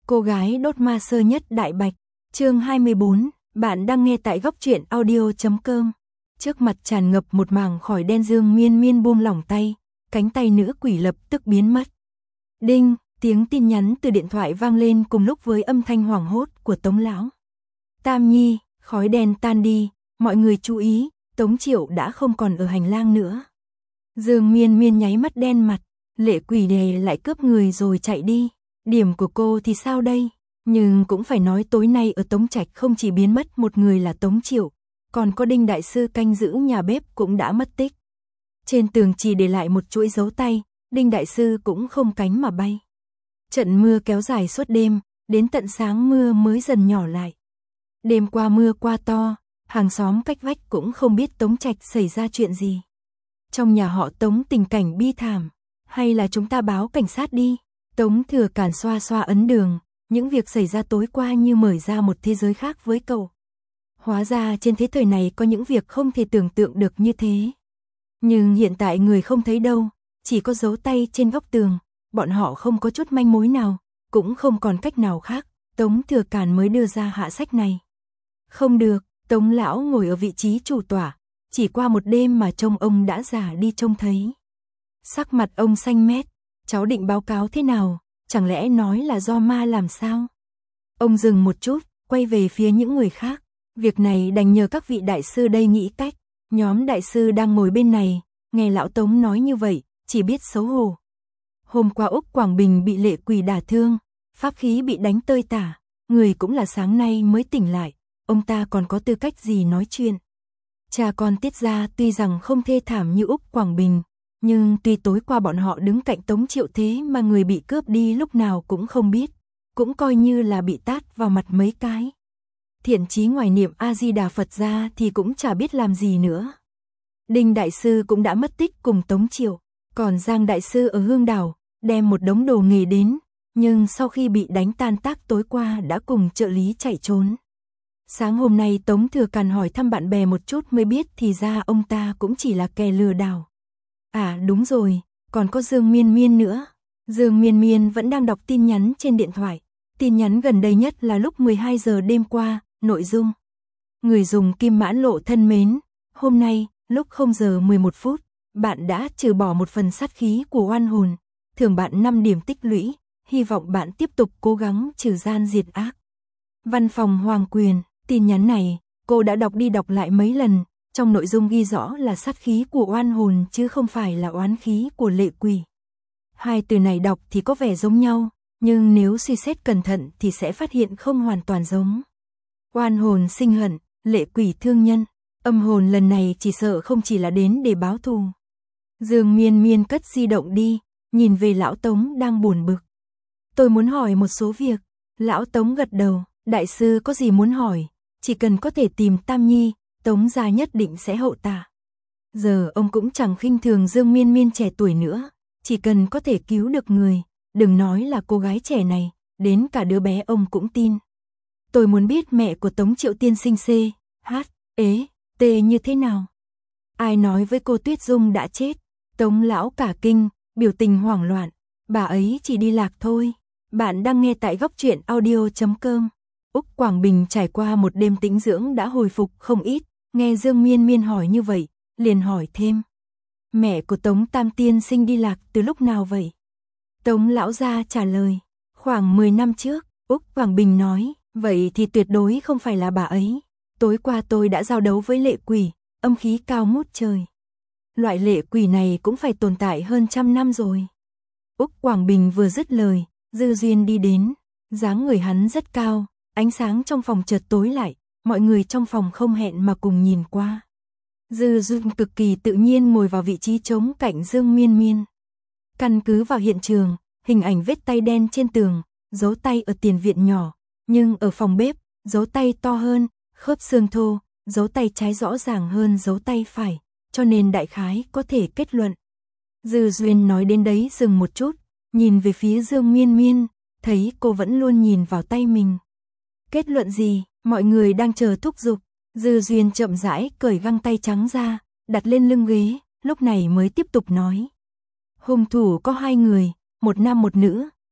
Cô gái đốt ma sơ nhất đại bạch, chương 24, bạn đang nghe tại góc truyện audio.com. Trước mặt tràn ngập một mảng khói đen. Dương Miên Miên buông lỏng tay, cánh tay nữ quỷ lập tức biến mất. Đinh, tiếng tin nhắn từ điện thoại vang lên cùng lúc với âm thanh hoảng hốt của Tống lão. Tam Nhi, khói đen tan đi, mọi người chú ý, Tống Triệu đã không còn ở hành lang nữa. Dương Miên Miên nháy mắt đen mặt, lệ quỷ này lại cướp người rồi chạy đi. Điểm của cô thì sao đây? Nhưng cũng phải nói tối nay ở Tống Trạch không chỉ biến mất một người là Tống Triệu, còn có Đinh đại sư canh giữ nhà bếp cũng đã mất tích. Trên tường chỉ để lại một chuỗi dấu tay, Đinh đại sư cũng không cánh mà bay. Trận mưa kéo dài suốt đêm, đến tận sáng mưa mới dần nhỏ lại. Đêm qua mưa qua to, hàng xóm cách vách cũng không biết Tống Trạch xảy ra chuyện gì. Trong nhà họ Tống tình cảnh bi thảm, hay là chúng ta báo cảnh sát đi? Tống Thừa Càn xoa xoa ấn đường, những việc xảy ra tối qua như mở ra một thế giới khác với cậu. Hóa ra trên thế thời này có những việc không thể tưởng tượng được như thế. Nhưng hiện tại người không thấy đâu, chỉ có dấu tay trên góc tường, bọn họ không có chút manh mối nào, cũng không còn cách nào khác, Tống Thừa Càn mới đưa ra hạ sách này. Không được, Tống lão ngồi ở vị trí chủ tọa, chỉ qua một đêm mà trông ông đã già đi trông thấy. Sắc mặt ông xanh mét, cháu định báo cáo thế nào, chẳng lẽ nói là do ma làm sao? Ông dừng một chút, quay về phía những người khác, việc này đành nhờ các vị đại sư đây nghĩ cách. Nhóm đại sư đang ngồi bên này, nghe lão Tống nói như vậy, chỉ biết xấu hổ. Hôm qua Úc Quảng Bình bị lệ quỷ đả thương, pháp khí bị đánh tơi tả, người cũng là sáng nay mới tỉnh lại, ông ta còn có tư cách gì nói chuyện. Cha con Tiết gia tuy rằng không thê thảm như Úc Quảng Bình, nhưng tuy tối qua bọn họ đứng cạnh Tống Triệu thế mà người bị cướp đi lúc nào cũng không biết, cũng coi như là bị tát vào mặt mấy cái. Thiện chí ngoài niệm A-di-đà Phật ra thì cũng chả biết làm gì nữa. Đinh đại sư cũng đã mất tích cùng Tống Triệu, còn Giang đại sư ở Hương Đảo đem một đống đồ nghề đến, nhưng sau khi bị đánh tan tác tối qua đã cùng trợ lý chạy trốn. Sáng hôm nay Tống Thừa Càn hỏi thăm bạn bè một chút mới biết thì ra ông ta cũng chỉ là kẻ lừa đảo. À đúng rồi, còn có Dương Miên Miên nữa. Dương Miên Miên vẫn đang đọc tin nhắn trên điện thoại. Tin nhắn gần đây nhất là lúc 12 giờ đêm qua, nội dung. Người dùng Kim Mãn Lộ thân mến, hôm nay, lúc 0 giờ 11 phút, bạn đã trừ bỏ một phần sát khí của oan hồn, thưởng bạn 5 điểm tích lũy, hy vọng bạn tiếp tục cố gắng trừ gian diệt ác. Văn phòng Hoàng Quyền, tin nhắn này, cô đã đọc đi đọc lại mấy lần, trong nội dung ghi rõ là sát khí của oan hồn chứ không phải là oán khí của lệ quỷ. Hai từ này đọc thì có vẻ giống nhau, nhưng nếu suy xét cẩn thận thì sẽ phát hiện không hoàn toàn giống. Oan hồn sinh hận, lệ quỷ thương nhân, âm hồn lần này chỉ sợ không chỉ là đến để báo thù. Dương Miên Miên cất di động đi, nhìn về lão Tống đang buồn bực. Tôi muốn hỏi một số việc. Lão Tống gật đầu, đại sư có gì muốn hỏi, chỉ cần có thể tìm Tam Nhi, Tống gia nhất định sẽ hậu tạ. Giờ ông cũng chẳng khinh thường Dương Miên Miên trẻ tuổi nữa, chỉ cần có thể cứu được người, đừng nói là cô gái trẻ này, đến cả đứa bé ông cũng tin. Tôi muốn biết mẹ của Tống Triệu tiên sinh C, H, ế, T như thế nào. Ai nói với cô Tuyết Dung đã chết? Tống lão cả kinh, biểu tình hoảng loạn, bà ấy chỉ đi lạc thôi. Bạn đang nghe tại góc truyện audio.com. Úc Quảng Bình trải qua một đêm tĩnh dưỡng đã hồi phục không ít, nghe Dương Miên Miên hỏi như vậy, liền hỏi thêm. Mẹ của Tống Tam tiên sinh đi lạc từ lúc nào vậy? Tống lão gia trả lời, khoảng 10 năm trước. Úc Quảng Bình nói, vậy thì tuyệt đối không phải là bà ấy. Tối qua tôi đã giao đấu với lệ quỷ, âm khí cao ngút trời. Loại lệ quỷ này cũng phải tồn tại hơn 100 năm rồi. Úc Quảng Bình vừa dứt lời, Dư Duyên đi đến, dáng người hắn rất cao, ánh sáng trong phòng chợt tối lại, mọi người trong phòng không hẹn mà cùng nhìn qua. Dư Duyên cực kỳ tự nhiên ngồi vào vị trí trống cạnh Dương Miên Miên. Căn cứ vào hiện trường, hình ảnh vết tay đen trên tường, dấu tay ở tiền viện nhỏ, nhưng ở phòng bếp, dấu tay to hơn, khớp xương thô, dấu tay trái rõ ràng hơn dấu tay phải, cho nên đại khái có thể kết luận. Dư Duyên nói đến đấy dừng một chút, nhìn về phía Dương Miên Miên, thấy cô vẫn luôn nhìn vào tay mình. Kết luận gì? Mọi người đang chờ thúc giục. Dư Duyên chậm rãi cởi găng tay trắng ra, đặt lên lưng ghế, lúc này mới tiếp tục nói. Hung thủ có 2 người, một nam một nữ,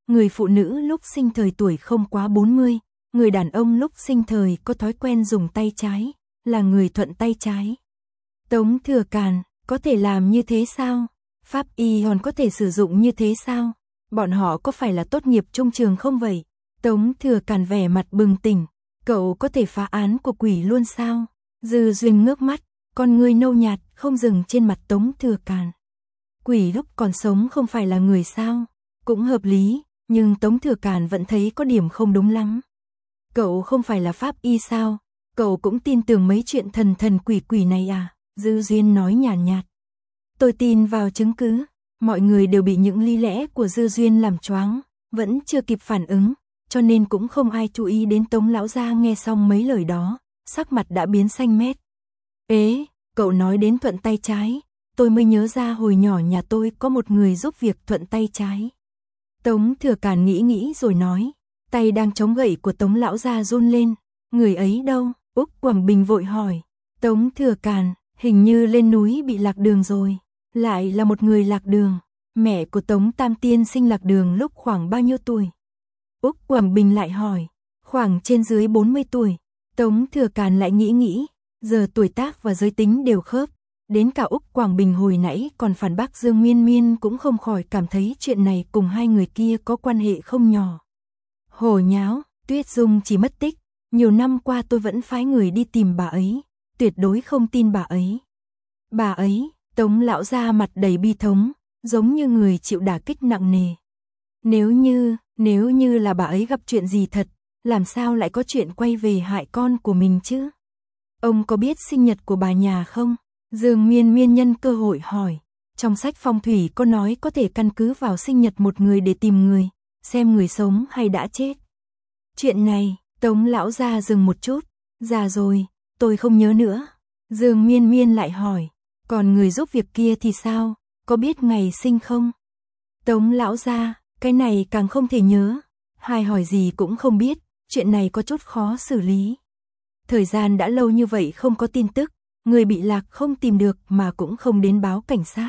người phụ nữ lúc sinh thời tuổi không quá 40, người đàn ông lúc sinh thời có thói quen dùng tay trái, là người thuận tay trái. Tống Thừa Càn, có thể làm như thế sao? Pháp y còn có thể sử dụng như thế sao? Bọn họ có phải là tốt nghiệp trung trường không vậy? Tống Thừa Càn vẻ mặt bừng tỉnh, cậu có thể phá án của quỷ luôn sao? Dư Duyên ngước mắt, con ngươi nâu nhạt không dừng trên mặt Tống Thừa Càn. Quỷ lúc còn sống không phải là người sao? Cũng hợp lý, nhưng Tống Thừa Càn vẫn thấy có điểm không đúng lắm. Cậu không phải là pháp y sao? Cậu cũng tin tưởng mấy chuyện thần thần quỷ quỷ này à? Dư Duyên nói nhàn nhạt. Tôi tin vào chứng cứ. Mọi người đều bị những lý lẽ của Dư Duyên làm choáng, vẫn chưa kịp phản ứng, cho nên cũng không ai chú ý đến Tống lão gia. Nghe xong mấy lời đó, sắc mặt đã biến xanh mét. Ế, cậu nói đến thuận tay trái, tôi mới nhớ ra hồi nhỏ nhà tôi có một người giúp việc thuận tay trái. Tống Thừa Càn nghĩ rồi nói, tay đang chống gậy của Tống lão gia run lên. Người ấy đâu? Úc Quảng Bình vội hỏi. Tống Thừa Càn, hình như lên núi bị lạc đường rồi. Lại là một người lạc đường. Mẹ của Tống Tam Tiên sinh lạc đường lúc khoảng bao nhiêu tuổi? Úc Quảng Bình lại hỏi. Khoảng trên dưới 40 tuổi. Tống Thừa Càn lại nghĩ, giờ tuổi tác và giới tính đều khớp. Đến cả Úc Quảng Bình hồi nãy còn phản bác Dương Miên Miên cũng không khỏi cảm thấy chuyện này cùng hai người kia có quan hệ không nhỏ. Hồ nháo, Tuyết Dung chỉ mất tích. Nhiều năm qua tôi vẫn phái người đi tìm bà ấy. Tuyệt đối không tin bà ấy. Bà ấy, Tống lão gia mặt đầy bi thống, giống như người chịu đả kích nặng nề. Nếu như là bà ấy gặp chuyện gì thật, làm sao lại có chuyện quay về hại con của mình chứ? Ông có biết sinh nhật của bà nhà không? Dương Miên Miên nhân cơ hội hỏi. Trong sách phong thủy có nói có thể căn cứ vào sinh nhật một người để tìm người, xem người sống hay đã chết. Chuyện này, Tống lão gia dừng một chút. Già rồi, tôi không nhớ nữa. Dương Miên Miên lại hỏi. Còn người giúp việc kia thì sao? Có biết ngày sinh không? Tống lão gia, cái này càng không thể nhớ. Hai hỏi gì cũng không biết, chuyện này có chút khó xử lý. Thời gian đã lâu như vậy không có tin tức, người bị lạc không tìm được mà cũng không đến báo cảnh sát.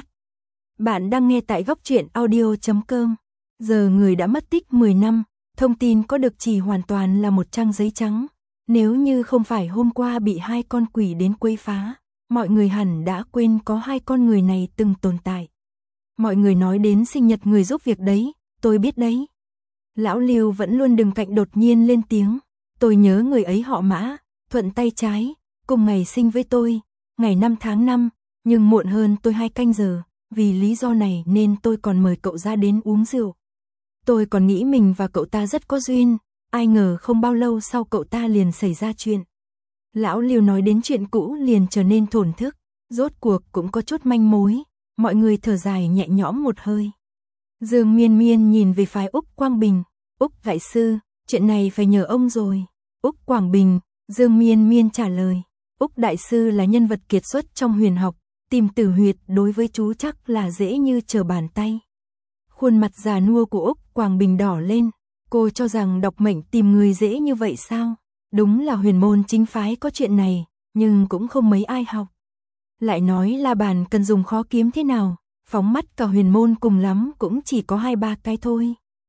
Bạn đang nghe tại góc truyện audio.com. Giờ người đã mất tích 10 năm, thông tin có được chỉ hoàn toàn là một trang giấy trắng. Nếu như không phải hôm qua bị hai con quỷ đến quấy phá, mọi người hẳn đã quên có hai con người này từng tồn tại. Mọi người nói đến sinh nhật người giúp việc đấy, tôi biết đấy. Lão Lưu vẫn luôn đứng cạnh đột nhiên lên tiếng. Tôi nhớ người ấy họ Mã, thuận tay trái, cùng ngày sinh với tôi, ngày 5 tháng 5, nhưng muộn hơn tôi 2 canh giờ, vì lý do này nên tôi còn mời cậu ra đến uống rượu. Tôi còn nghĩ mình và cậu ta rất có duyên, ai ngờ không bao lâu sau cậu ta liền xảy ra chuyện. Lão Lưu nói đến chuyện cũ liền trở nên thổn thức, rốt cuộc cũng có chút manh mối, mọi người thở dài nhẹ nhõm một hơi. Dương Miên Miên nhìn về phái Úc Quang Bình. Úc đại sư, chuyện này phải nhờ ông rồi. Úc Quảng Bình, Dương Miên Miên trả lời. Úc đại sư là nhân vật kiệt xuất trong huyền học, tìm tử huyệt đối với chú chắc là dễ như trở bàn tay. Khuôn mặt già nua của Úc Quảng Bình đỏ lên. Cô cho rằng đọc mệnh tìm người dễ như vậy sao? Đúng là huyền môn chính phái có chuyện này, nhưng cũng không mấy ai học. Lại nói la bàn cần dùng khó kiếm thế nào, phóng mắt cả huyền môn cùng lắm cũng chỉ có 2-3 cái thôi.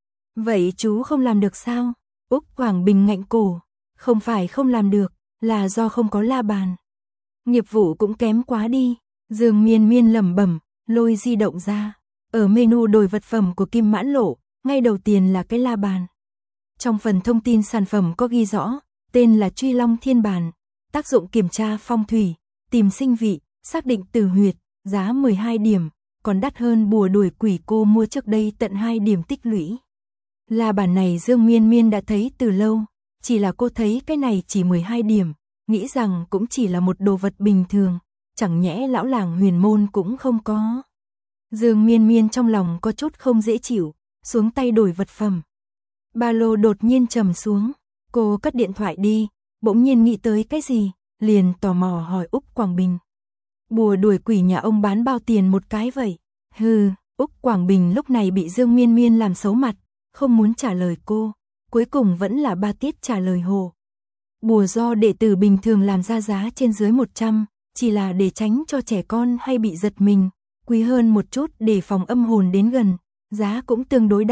Vậy chú không làm được sao? Úc Quảng Bình ngạnh cổ. Không phải không làm được, là do không có la bàn. Nghiệp vụ cũng kém quá đi. Dương Miên Miên lẩm bẩm, lôi di động ra. Ở menu đổi vật phẩm của Kim Mãn Lộ, ngay đầu tiên là cái la bàn. Trong phần thông tin sản phẩm có ghi rõ, tên là Truy Long Thiên Bàn, tác dụng kiểm tra phong thủy, tìm sinh vị, xác định tử huyệt, giá 12 điểm, còn đắt hơn bùa đuổi quỷ cô mua trước đây tận 2 điểm tích lũy. La bàn này Dương Miên Miên đã thấy từ lâu, chỉ là cô thấy cái này chỉ 12 điểm, nghĩ rằng cũng chỉ là một đồ vật bình thường, chẳng nhẽ lão làng huyền môn cũng không có. Dương Miên Miên trong lòng có chút không dễ chịu, xuống tay đổi vật phẩm. Ba lô đột nhiên trầm xuống, cô cất điện thoại đi, bỗng nhiên nghĩ tới cái gì, liền tò mò hỏi Úc Quảng Bình. Bùa đuổi quỷ nhà ông bán bao tiền một cái vậy? Hừ, Úc Quảng Bình lúc này bị Dương Miên Miên làm xấu mặt, không muốn trả lời cô, cuối cùng vẫn là ba tiết trả lời hồ. Bùa do đệ tử bình thường làm ra giá trên dưới 100, chỉ là để tránh cho trẻ con hay bị giật mình, quý hơn một chút để phòng âm hồn đến gần, giá cũng tương đối đắt,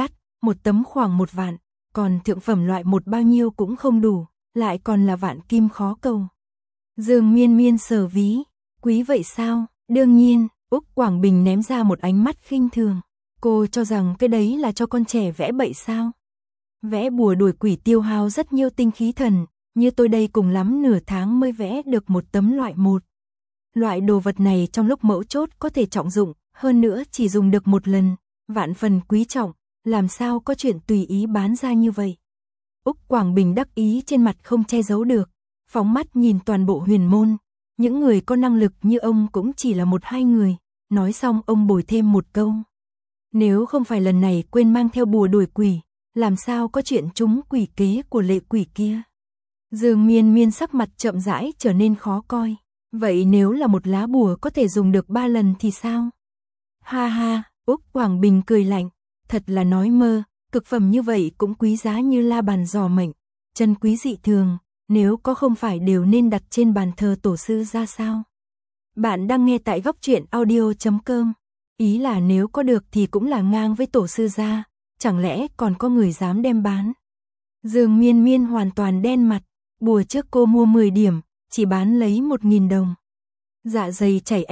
một tấm khoảng 1 vạn, còn thượng phẩm loại một bao nhiêu cũng không đủ, lại còn là vạn kim khó cầu. Dương Miên Miên sờ ví, quý vậy sao? Đương nhiên, Úc Quảng Bình ném ra một ánh mắt khinh thường. Cô cho rằng cái đấy là cho con trẻ vẽ bậy sao? Vẽ bùa đuổi quỷ tiêu hao rất nhiều tinh khí thần, như tôi đây cùng lắm nửa tháng mới vẽ được một tấm loại một. Loại đồ vật này trong lúc mấu chốt có thể trọng dụng, hơn nữa chỉ dùng được một lần, vạn phần quý trọng, làm sao có chuyện tùy ý bán ra như vậy. Úc Quảng Bình đắc ý trên mặt không che giấu được, phóng mắt nhìn toàn bộ huyền môn, những người có năng lực như ông cũng chỉ là 1-2 người, nói xong ông bồi thêm một câu. Nếu không phải lần này quên mang theo bùa đuổi quỷ, làm sao có chuyện trúng quỷ kế của lệ quỷ kia. Dương Miên Miên sắc mặt chậm rãi trở nên khó coi. Vậy nếu là một lá bùa có thể dùng được 3 lần thì sao? Ha ha, Úc Quảng Bình cười lạnh, thật là nói mơ, cực phẩm như vậy cũng quý giá như la bàn giò mệnh, chân quý dị thường, nếu có không phải đều nên đặt trên bàn thờ tổ sư ra sao? Bạn đang nghe tại góc truyện audio.com, ý là nếu có được thì cũng là ngang với tổ sư ra, chẳng lẽ còn có người dám đem bán? Dương Miên Miên hoàn toàn đen mặt, bùa trước cô mua 10 điểm, chỉ bán lấy 1.000 đồng. Dạ dày chảy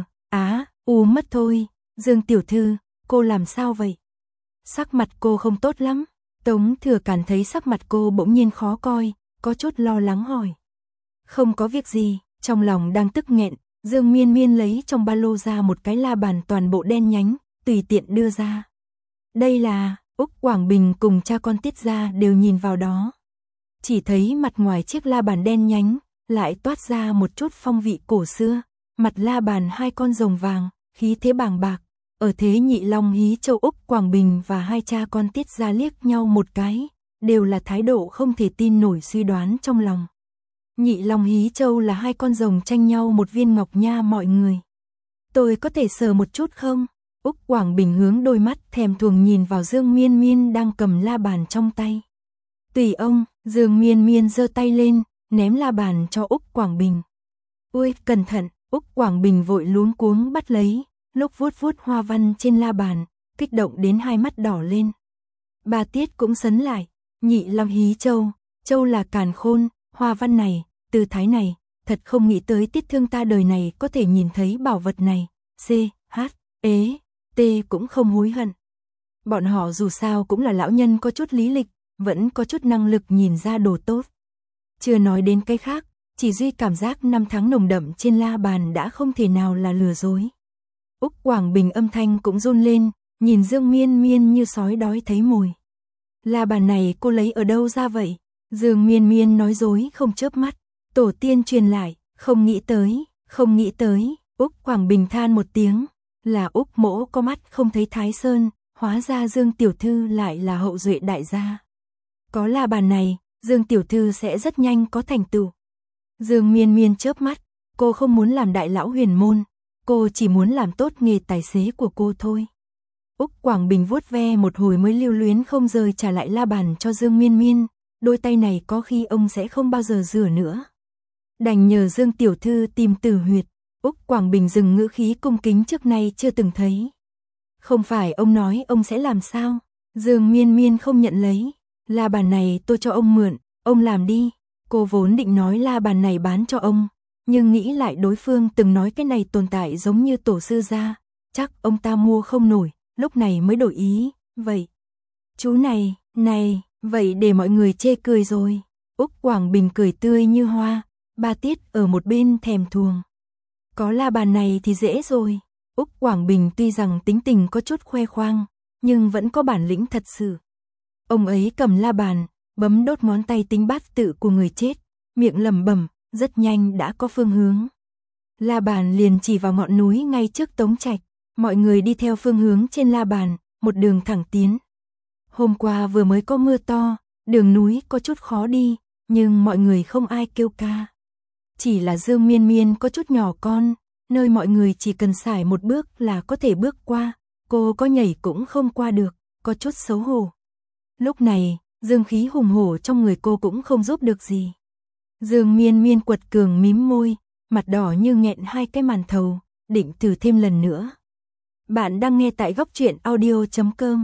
mất thôi. Dương tiểu thư, cô làm sao vậy? Sắc mặt cô không tốt lắm. Tống Thừa Càn thấy sắc mặt cô bỗng nhiên khó coi, có chút lo lắng hỏi. Không có việc gì, trong lòng đang tức nghẹn, Dương Miên Miên lấy trong ba lô ra một cái la bàn toàn bộ đen nhánh, tùy tiện đưa ra. Đây là, Úc Quảng Bình cùng cha con Tiết Gia đều nhìn vào đó. Chỉ thấy mặt ngoài chiếc la bàn đen nhánh, lại toát ra một chút phong vị cổ xưa, mặt la bàn 2 con rồng vàng, khí thế bàng bạc. Ở thế Nhị Long Hí Châu Úc Quảng Bình và 2 cha con Tiết Gia liếc nhau một cái, đều là thái độ không thể tin nổi suy đoán trong lòng. Nhị Long Hí Châu là 2 con rồng tranh nhau một viên ngọc nha mọi người. Tôi có thể sờ một chút không? Úc Quảng Bình hướng đôi mắt thèm thuồng nhìn vào Dương Miên Miên đang cầm la bàn trong tay. Tùy ông, Dương Miên Miên giơ tay lên, ném la bàn cho Úc Quảng Bình. Ui, cẩn thận, Úc Quảng Bình vội luống cuống bắt lấy, lúc vuốt vuốt hoa văn trên la bàn, kích động đến 2 mắt đỏ lên. Bà Tiết cũng sấn lại, Nhị Long Hí Châu, Châu là càn khôn, hoa văn này, từ thái này, thật không nghĩ tới Tiết thương ta đời này có thể nhìn thấy bảo vật này, T cũng không hối hận. Bọn họ dù sao cũng là lão nhân có chút lý lịch, vẫn có chút năng lực nhìn ra đồ tốt. Chưa nói đến cái khác, chỉ duy cảm giác 5 tháng nồng đậm trên la bàn đã không thể nào là lừa dối. Úc Quảng Bình âm thanh cũng run lên, nhìn Dương Miên Miên như sói đói thấy mồi. La bàn này cô lấy ở đâu ra vậy? Dương Miên Miên nói dối không chớp mắt, tổ tiên truyền lại, không nghĩ tới, Úc Quảng Bình than một tiếng, là Úc mỗ có mắt không thấy Thái Sơn, hóa ra Dương tiểu thư lại là hậu duệ đại gia. Có la bàn này, Dương tiểu thư sẽ rất nhanh có thành tựu. Dương Miên Miên chớp mắt, cô không muốn làm đại lão huyền môn, cô chỉ muốn làm tốt nghề tài xế của cô thôi. Úc Quảng Bình vuốt ve một hồi mới lưu luyến không rời trả lại la bàn cho Dương Miên Miên, đôi tay này có khi ông sẽ không bao giờ rửa nữa. Đành nhờ Dương tiểu thư tìm tử huyệt. Úc Quảng Bình dừng ngữ khí cung kính trước nay chưa từng thấy. Không phải ông nói ông sẽ làm sao? Dương Miên Miên không nhận lấy. La bàn này tôi cho ông mượn, ông làm đi. Cô vốn định nói la bàn này bán cho ông, nhưng nghĩ lại đối phương từng nói cái này tồn tại giống như tổ sư gia, chắc ông ta mua không nổi, lúc này mới đổi ý. Vậy, chú này, vậy để mọi người chê cười rồi. Úc Quảng Bình cười tươi như hoa, Ba Tiết ở một bên thèm thuồng. Có la bàn này thì dễ rồi. Úc Quảng Bình tuy rằng tính tình có chút khoe khoang, nhưng vẫn có bản lĩnh thật sự. Ông ấy cầm la bàn, bấm đốt ngón tay tính bát tự của người chết, miệng lẩm bẩm, rất nhanh đã có phương hướng. La bàn liền chỉ vào ngọn núi ngay trước Tống Trạch, mọi người đi theo phương hướng trên la bàn, một đường thẳng tiến. Hôm qua vừa mới có mưa to, đường núi có chút khó đi, nhưng mọi người không ai kêu ca. Chỉ là Dương Miên Miên có chút nhỏ con, nơi mọi người chỉ cần xài một bước là có thể bước qua, cô có nhảy cũng không qua được, có chút xấu hổ. Lúc này, dương khí hùng hổ trong người cô cũng không giúp được gì. Dương Miên Miên quật cường mím môi, mặt đỏ như nghẹn 2 cái màn thầu, định thử thêm lần nữa. Bạn đang nghe tại góc truyện audio.com.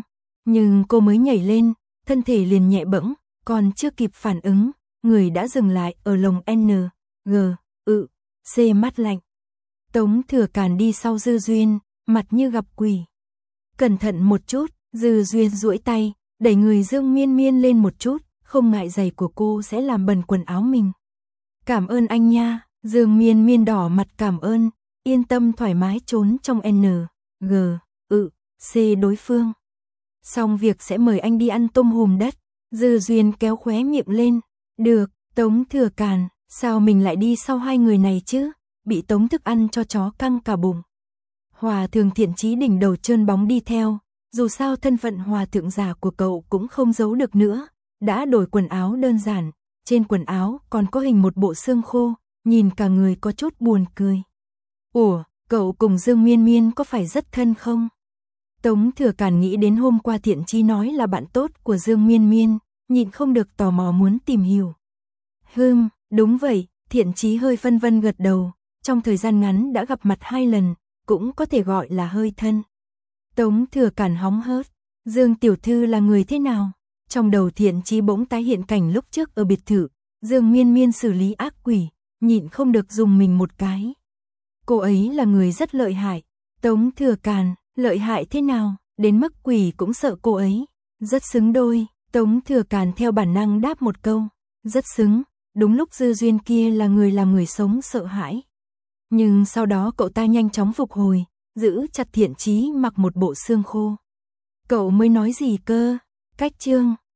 Nhưng cô mới nhảy lên, thân thể liền nhẹ bẫng, còn chưa kịp phản ứng, người đã dừng lại ở lồng N, G, C mát lạnh. Tống Thừa Càn đi sau Dư Duyên, mặt như gặp quỷ. Cẩn thận một chút, Dư Duyên duỗi tay, đẩy người Dương Miên Miên lên một chút, không ngại giày của cô sẽ làm bẩn quần áo mình. Cảm ơn anh nha, Dương Miên Miên đỏ mặt cảm ơn, yên tâm thoải mái trốn trong N, G, C đối phương. Xong việc sẽ mời anh đi ăn tôm hùm đất. Dư Duyên kéo khóe miệng lên. Được, Tống Thừa Càn, sao mình lại đi sau hai người này chứ? Bị tống thức ăn cho chó căng cả bụng. Hòa thượng Thiện Chí đỉnh đầu trơn bóng đi theo. Dù sao thân phận hòa thượng già của cậu cũng không giấu được nữa. Đã đổi quần áo đơn giản. Trên quần áo còn có hình một bộ xương khô. Nhìn cả người có chút buồn cười. Ủa, cậu cùng Dương Miên Miên có phải rất thân không? Tống Thừa Càn nghĩ đến hôm qua Thiện Chí nói là bạn tốt của Dương Miên Miên, nhịn không được tò mò muốn tìm hiểu. Đúng vậy, Thiện Chí hơi phân vân gật đầu, trong thời gian ngắn đã gặp mặt 2 lần, cũng có thể gọi là hơi thân. Tống Thừa Càn hóng hớt, Dương tiểu thư là người thế nào? Trong đầu Thiện Chí bỗng tái hiện cảnh lúc trước ở biệt thự, Dương Miên Miên xử lý ác quỷ, nhịn không được dùng mình một cái. Cô ấy là người rất lợi hại. Tống Thừa Càn, lợi hại thế nào, đến mức quỷ cũng sợ cô ấy. Rất xứng đôi, Tống Thừa Càn theo bản năng đáp một câu. Rất xứng, đúng lúc Dư Duyên kia là người làm người sống sợ hãi. Nhưng sau đó cậu ta nhanh chóng phục hồi, giữ chặt Thiện Chí mặc một bộ xương khô. Cậu mới nói gì cơ? Cách chương